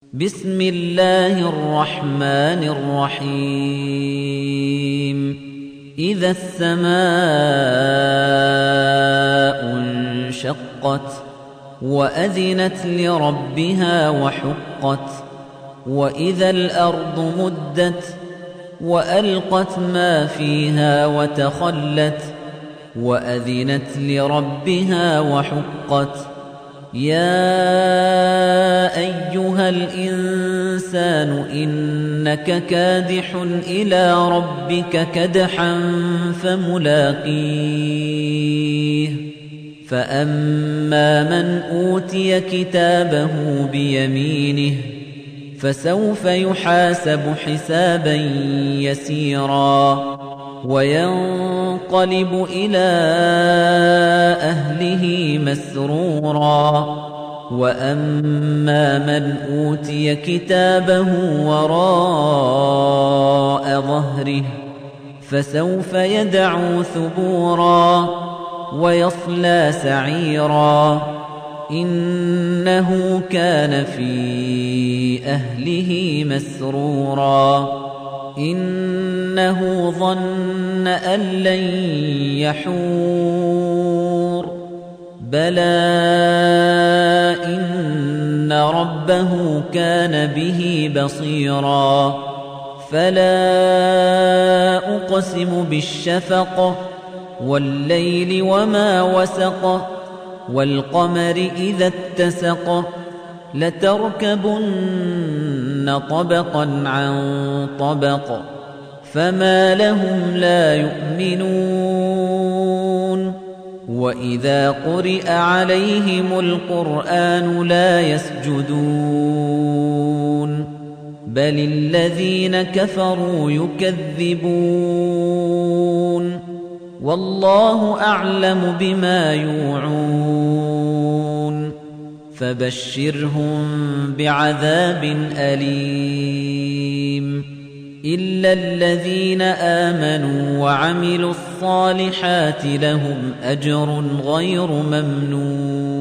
بسم الله الرحمن الرحيم إذا السماء انشقت وأذنت لربها وحقت وإذا الأرض مدت وألقت ما فيها وتخلت وأذنت لربها وحقت يا أيها الإنسان إنك كادح إلى ربك كدحا فملاقيه فأما من أوتي كتابه بيمينه فسوف يحاسب حسابا يسيرا وينقلب إلى أهله مسرورا وأما من أوتي كتابه وراء ظهره فسوف يدعو ثبورا ويصلى سعيرا إنه كان في أهله مسرورا إنه ظن أن لن يحور بلى إن ربه كان به بصيرا فلا أقسم بالشفق والليل وما وسق والقمر إذا اتسق لتركبن طبقا عن طبق فما لهم لا يؤمنون وإذا قرئ عليهم القرآن لا يسجدون بل الذين كفروا يكذبون والله أعلم بما يوعون فبشرهم بعذاب أليم إلا الذين آمنوا وعملوا الصالحات لهم أجر غير ممنون